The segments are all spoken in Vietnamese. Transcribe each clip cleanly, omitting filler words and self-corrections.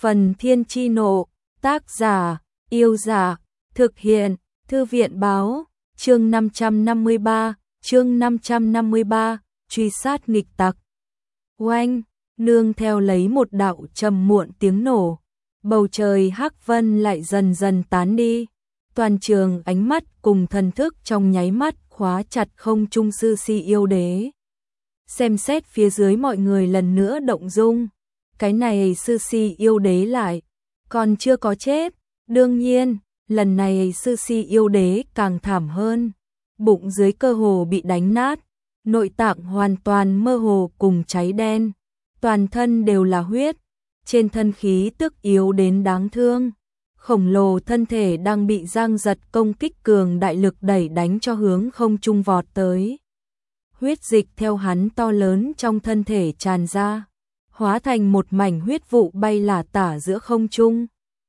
Phần Thiên Chi Nộ, tác giả, Yêu Giả, thực hiện, Thư viện Báo, chương 553, truy sát nghịch tặc. Oanh, nương theo lấy một đạo trầm muộn tiếng nổ, bầu trời hắc vân lại dần dần tán đi. Toàn trường ánh mắt cùng thần thức trong nháy mắt khóa chặt không trung sư si yêu đế. Xem xét phía dưới mọi người lần nữa động dung. Cái này sư si yêu đế lại còn chưa có chết. Đương nhiên, lần này sư si yêu đế càng thảm hơn. Bụng dưới cơ hồ bị đánh nát, nội tạng hoàn toàn mơ hồ cùng cháy đen. Toàn thân đều là huyết, trên thân khí tức yếu đến đáng thương. Khổng lồ thân thể đang bị Giang Giật công kích cường đại lực đẩy đánh cho hướng không trung vọt tới. Huyết dịch theo hắn to lớn trong thân thể tràn ra, hóa thành một mảnh huyết vụ bay lả tả giữa không trung.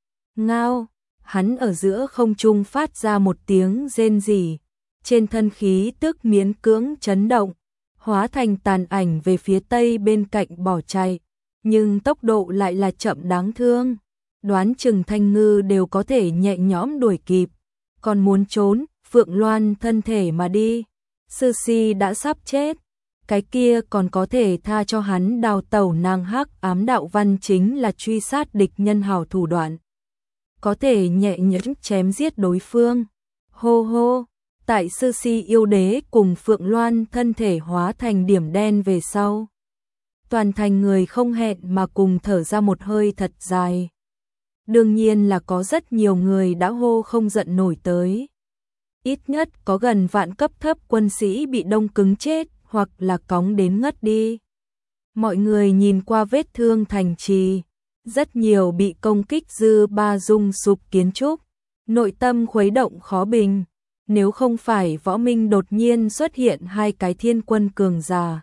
Ngao, hắn ở giữa không trung phát ra một tiếng rên rỉ, trên thân khí tức miễn cưỡng chấn động, hóa thành tàn ảnh về phía tây bên cạnh bỏ chạy, nhưng tốc độ lại là chậm đáng thương. Đoán chừng Thanh Ngư đều có thể nhẹ nhõm đuổi kịp, còn muốn trốn, Phượng Loan thân thể mà đi. Sư si đã sắp chết, cái kia còn có thể tha cho hắn đào tẩu. Nàng hắc ám đạo văn chính là truy sát địch nhân hảo thủ đoạn, có thể nhẹ nhõm chém giết đối phương. Hô hô, tại sư si yêu đế cùng Phượng Loan thân thể hóa thành điểm đen về sau, toàn thành người không hẹn mà cùng thở ra một hơi thật dài. Đương nhiên là có rất nhiều người đã hô không giận nổi tới. Ít nhất có gần vạn cấp thấp quân sĩ bị đông cứng chết hoặc là cóng đến ngất đi. Mọi người nhìn qua vết thương thành trì, rất nhiều bị công kích dư ba rung sụp kiến trúc, nội tâm khuấy động khó bình. Nếu không phải Võ Minh đột nhiên xuất hiện hai cái thiên quân cường giả,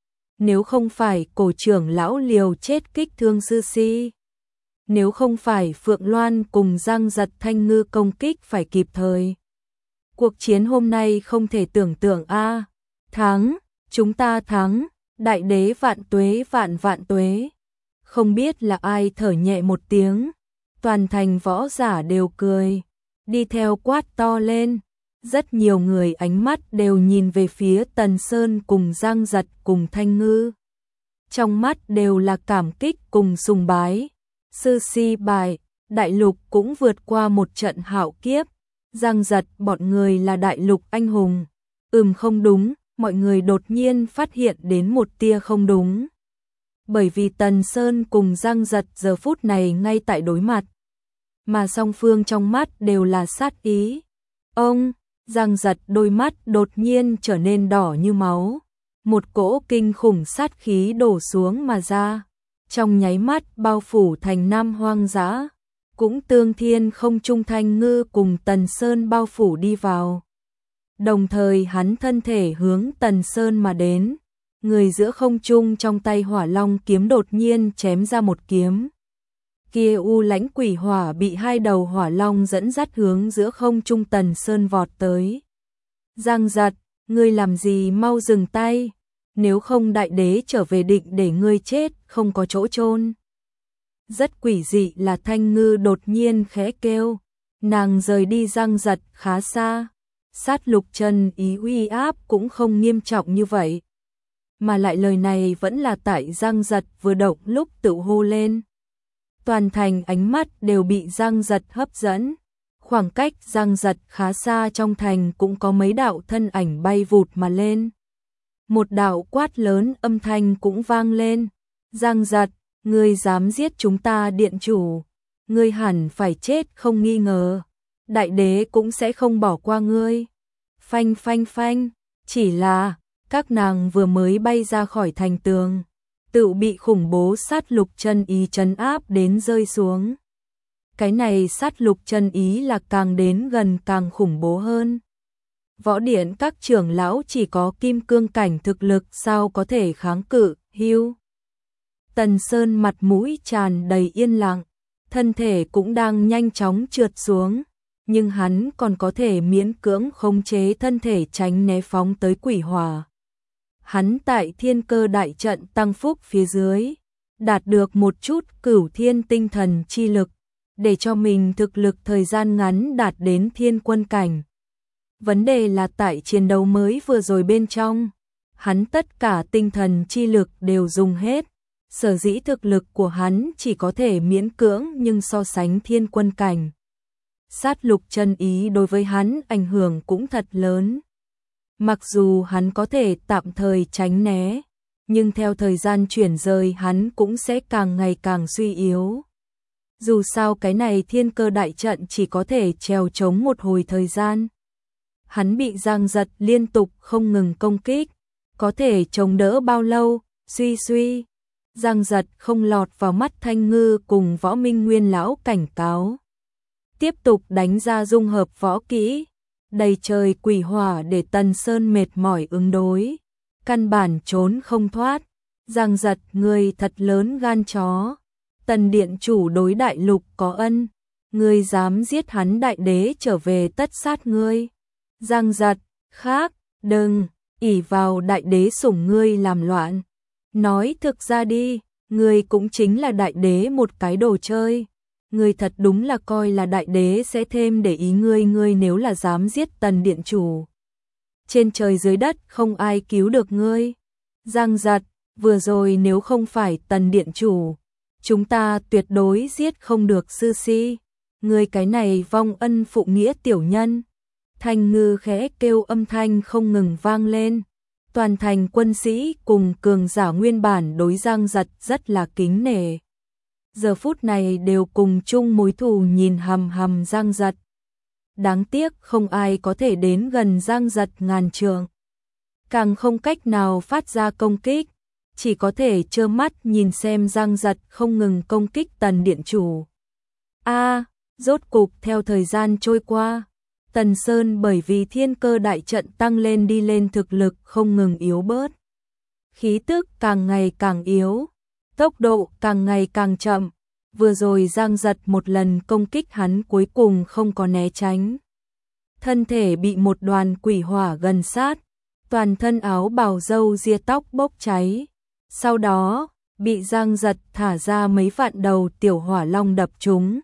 nếu không phải cổ trưởng lão liều chết kích thương sư si, nếu không phải Phượng Loan cùng Giang Giật Thanh Ngư công kích phải kịp thời, cuộc chiến hôm nay không thể tưởng tượng a. Thắng, chúng ta thắng, đại đế vạn tuế vạn vạn tuế. Không biết là ai thở nhẹ một tiếng, toàn thành võ giả đều cười, đi theo quát to lên. Rất nhiều người ánh mắt đều nhìn về phía Tần Sơn cùng Giang Giật cùng Thanh Ngư, trong mắt đều là cảm kích cùng sùng bái. Sư si bài, đại lục cũng vượt qua một trận hạo kiếp. Giang Giật bọn người là đại lục anh hùng. Không đúng, mọi người đột nhiên phát hiện đến một tia không đúng. Bởi vì Tần Sơn cùng Giang Giật giờ phút này ngay tại đối mặt, mà song phương trong mắt đều là sát ý. Giang Giật đôi mắt đột nhiên trở nên đỏ như máu, một cỗ kinh khủng sát khí đổ xuống mà ra, trong nháy mắt bao phủ thành Nam hoang dã, cũng tương thiên không trung. Thanh Ngư cùng Tần Sơn bao phủ đi vào. Đồng thời hắn thân thể hướng Tần Sơn mà đến, người giữa không trung trong tay Hỏa Long kiếm đột nhiên chém ra một kiếm. Kia u lãnh quỷ hỏa bị hai đầu hỏa long dẫn dắt hướng giữa không trung Tần Sơn vọt tới. Giang Giật, ngươi làm gì, mau dừng tay, nếu không đại đế trở về định để ngươi chết không có chỗ chôn. Rất quỷ dị là Thanh Ngư đột nhiên khẽ kêu, nàng rời đi Giang Giật khá xa. Sát lục chân ý uy áp cũng không nghiêm trọng như vậy, mà lại lời này vẫn là tại Giang Giật vừa động lúc tự hô lên. Toàn thành ánh mắt đều bị Giang Giật hấp dẫn. Khoảng cách Giang Giật khá xa trong thành cũng có mấy đạo thân ảnh bay vụt mà lên. Một đạo quát lớn âm thanh cũng vang lên. Giang Giật, ngươi dám giết chúng ta điện chủ, ngươi hẳn phải chết không nghi ngờ. Đại đế cũng sẽ không bỏ qua ngươi. Phanh phanh phanh, chỉ là các nàng vừa mới bay ra khỏi thành tường, tự bị khủng bố sát lục chân ý trấn áp đến rơi xuống. Cái này sát lục chân ý là càng đến gần càng khủng bố hơn. Võ điện các trưởng lão chỉ có kim cương cảnh thực lực sao có thể kháng cự. Hưu. Tần Sơn mặt mũi tràn đầy yên lặng, thân thể cũng đang nhanh chóng trượt xuống, nhưng hắn còn có thể miễn cưỡng khống chế thân thể tránh né phóng tới quỷ hỏa. Hắn tại thiên cơ đại trận tăng phúc phía dưới, đạt được một chút cửu thiên tinh thần chi lực, để cho mình thực lực thời gian ngắn đạt đến thiên quân cảnh. Vấn đề là tại chiến đấu mới vừa rồi bên trong, hắn tất cả tinh thần chi lực đều dùng hết, sở dĩ thực lực của hắn chỉ có thể miễn cưỡng nhưng so sánh thiên quân cảnh. Sát lục chân ý đối với hắn ảnh hưởng cũng thật lớn. Mặc dù hắn có thể tạm thời tránh né, nhưng theo thời gian chuyển rời hắn cũng sẽ càng ngày càng suy yếu. Dù sao cái này thiên cơ đại trận chỉ có thể trèo chống một hồi thời gian. Hắn bị giằng giật liên tục không ngừng công kích, có thể chống đỡ bao lâu, suy. Giằng giật không lọt vào mắt Thanh Ngư cùng Võ Minh Nguyên lão cảnh cáo. Tiếp tục đánh ra dung hợp võ kỹ, đầy trời quỷ hỏa để Tần Sơn mệt mỏi ứng đối. Căn bản trốn không thoát, giằng giật người thật lớn gan chó. Tần điện chủ đối đại lục có ân, ngươi dám giết hắn đại đế trở về tất sát ngươi. Giằng giật, khác, đừng, ỷ vào đại đế sủng ngươi làm loạn. Nói thực ra đi, ngươi cũng chính là đại đế một cái đồ chơi. Ngươi thật đúng là coi là đại đế sẽ thêm để ý ngươi nếu là dám giết Tần điện chủ. Trên trời dưới đất không ai cứu được ngươi. Giằng giật, vừa rồi nếu không phải Tần điện chủ, chúng ta tuyệt đối giết không được sư si. Ngươi cái này vong ân phụ nghĩa tiểu nhân. Thanh Ngư khẽ kêu âm thanh không ngừng vang lên. Toàn thành quân sĩ cùng cường giả nguyên bản đối giằng giật rất là kính nể. Giờ phút này đều cùng chung mối thù nhìn hằm giằng giật. Đáng tiếc không ai có thể đến gần giằng giật ngàn trượng. Càng không cách nào phát ra công kích, chỉ có thể trơ mắt nhìn xem giằng giật không ngừng công kích Tần điện chủ. Rốt cục theo thời gian trôi qua, Tần Sơn bởi vì thiên cơ đại trận tăng lên đi lên thực lực không ngừng yếu bớt. Khí tức càng ngày càng yếu, tốc độ càng ngày càng chậm. Vừa rồi giằng giật một lần công kích hắn cuối cùng không có né tránh. Thân thể bị một đoàn quỷ hỏa gần sát, toàn thân áo bào râu ria tóc bốc cháy. Sau đó, bị giằng giật thả ra mấy vạn đầu tiểu hỏa long đập trúng.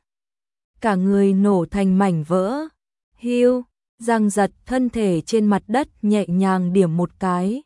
Cả người nổ thành mảnh vỡ. Hiu, giằng giật thân thể trên mặt đất nhẹ nhàng điểm một cái.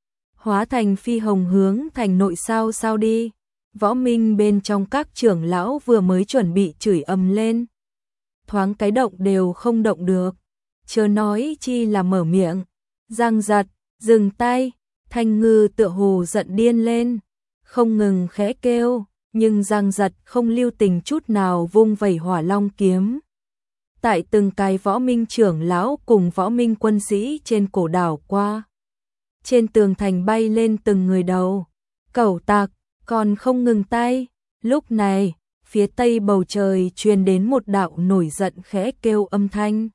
Hóa thành phi hồng hướng thành nội sao đi. Võ Minh bên trong các trưởng lão vừa mới chuẩn bị chửi ầm lên. Thoáng cái động đều không động được. Chớ nói chi là mở miệng. Giằng giật, dừng tay. Thanh Ngư tựa hồ giận điên lên. Không ngừng khẽ kêu. Nhưng giằng giật không lưu tình chút nào vung vẩy hỏa long kiếm. Tại từng cái Võ Minh trưởng lão cùng Võ Minh quân sĩ trên cổ đảo qua. Trên tường thành bay lên từng người đầu. Cẩu tặc, còn không ngừng tay. Lúc này, phía tây bầu trời truyền đến một đạo nổi giận khẽ kêu âm thanh.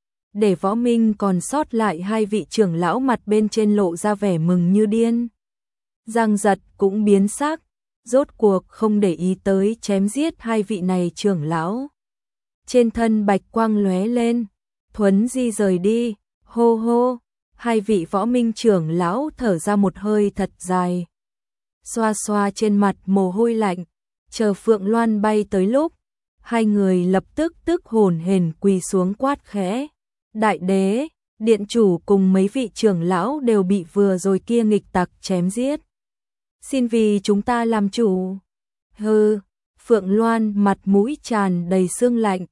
Để Võ Minh còn sót lại hai vị trưởng lão mặt bên trên lộ ra vẻ mừng như điên. Giằng giật cũng biến sắc, rốt cuộc không để ý tới chém giết hai vị này trưởng lão. Trên thân bạch quang lóe lên, thuấn di rời đi, hô hô, hai vị Võ Minh trưởng lão thở ra một hơi thật dài. Xoa xoa trên mặt mồ hôi lạnh, chờ Phượng Loan bay tới lúc, hai người lập tức hồn hển quỳ xuống quát khẽ. Đại đế, điện chủ cùng mấy vị trưởng lão đều bị vừa rồi kia nghịch tặc chém giết. Xin vì chúng ta làm chủ. Hừ, Phượng Loan mặt mũi tràn đầy sương lạnh,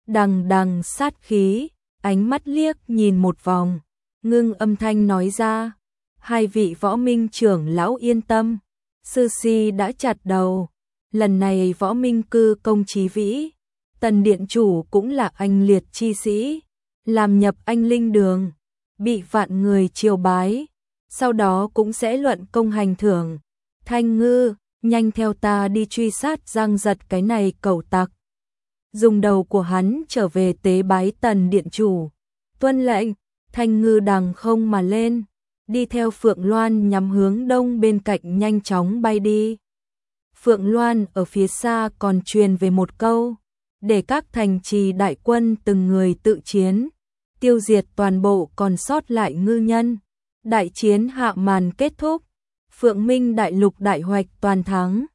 đằng sát khí, ánh mắt liếc nhìn một vòng, ngưng âm thanh nói ra. Hai vị Võ Minh trưởng lão yên tâm, sư si đã chặt đầu. Lần này Võ Minh cư công chí vĩ, Tần điện chủ cũng là anh liệt chi sĩ, làm nhập anh linh đường, bị vạn người triều bái, sau đó cũng sẽ luận công hành thưởng. Thanh Ngư, nhanh theo ta đi truy sát giằng giật cái này cẩu tặc. Dùng đầu của hắn trở về tế bái Tần điện chủ. Tuân lệnh. Thanh Ngư đằng không mà lên, đi theo Phượng Loan nhắm hướng đông bên cạnh nhanh chóng bay đi. Phượng Loan ở phía xa còn truyền về một câu, để các thành trì đại quân từng người tự chiến, tiêu diệt toàn bộ còn sót lại ngư nhân. Đại chiến hạ màn kết thúc, Phượng Minh đại lục đại hoạch toàn thắng.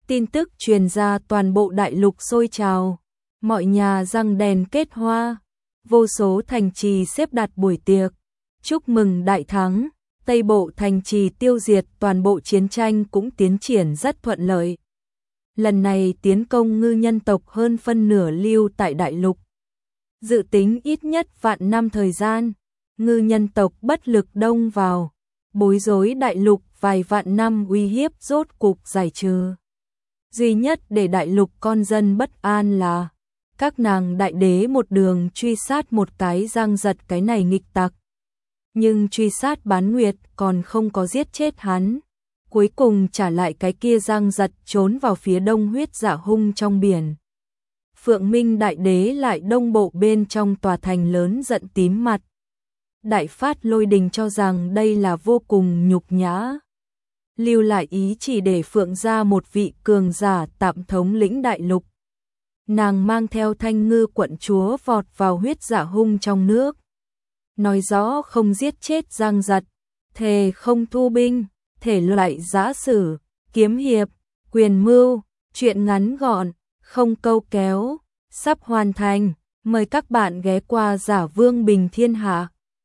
Tin tức truyền ra toàn bộ đại lục sôi trào, mọi nhà răng đèn kết hoa, vô số thành trì xếp đặt buổi tiệc, chúc mừng đại thắng. Tây bộ thành trì tiêu diệt toàn bộ chiến tranh cũng tiến triển rất thuận lợi. Lần này tiến công ngư nhân tộc hơn phân nửa lưu tại đại lục. Dự tính ít nhất vạn năm thời gian, ngư nhân tộc bất lực đông vào, bối rối đại lục vài vạn năm uy hiếp rốt cục giải trừ. Duy nhất để đại lục con dân bất an là các nàng đại đế một đường truy sát một cái giang giật cái này nghịch tặc. Nhưng truy sát Bán Nguyệt còn không có giết chết hắn, cuối cùng trả lại cái kia giang giật trốn vào phía đông huyết dạ hung trong biển. Phượng Minh đại đế lại đông bộ bên trong tòa thành lớn giận tím mặt. Đại Phát Lôi Đình cho rằng đây là vô cùng nhục nhã. Lưu lại ý chỉ để Phượng ra một vị cường giả tạm thống lĩnh đại lục. Nàng mang theo Thanh Ngư quận chúa vọt vào huyết dạ hung trong nước. Nói rõ không giết chết giang giật, thề không thu binh, thể loại giã sử, kiếm hiệp, quyền mưu, chuyện ngắn gọn, không câu kéo, sắp hoàn thành. Mời các bạn ghé qua Giả Vương Bình Thiên Hạ.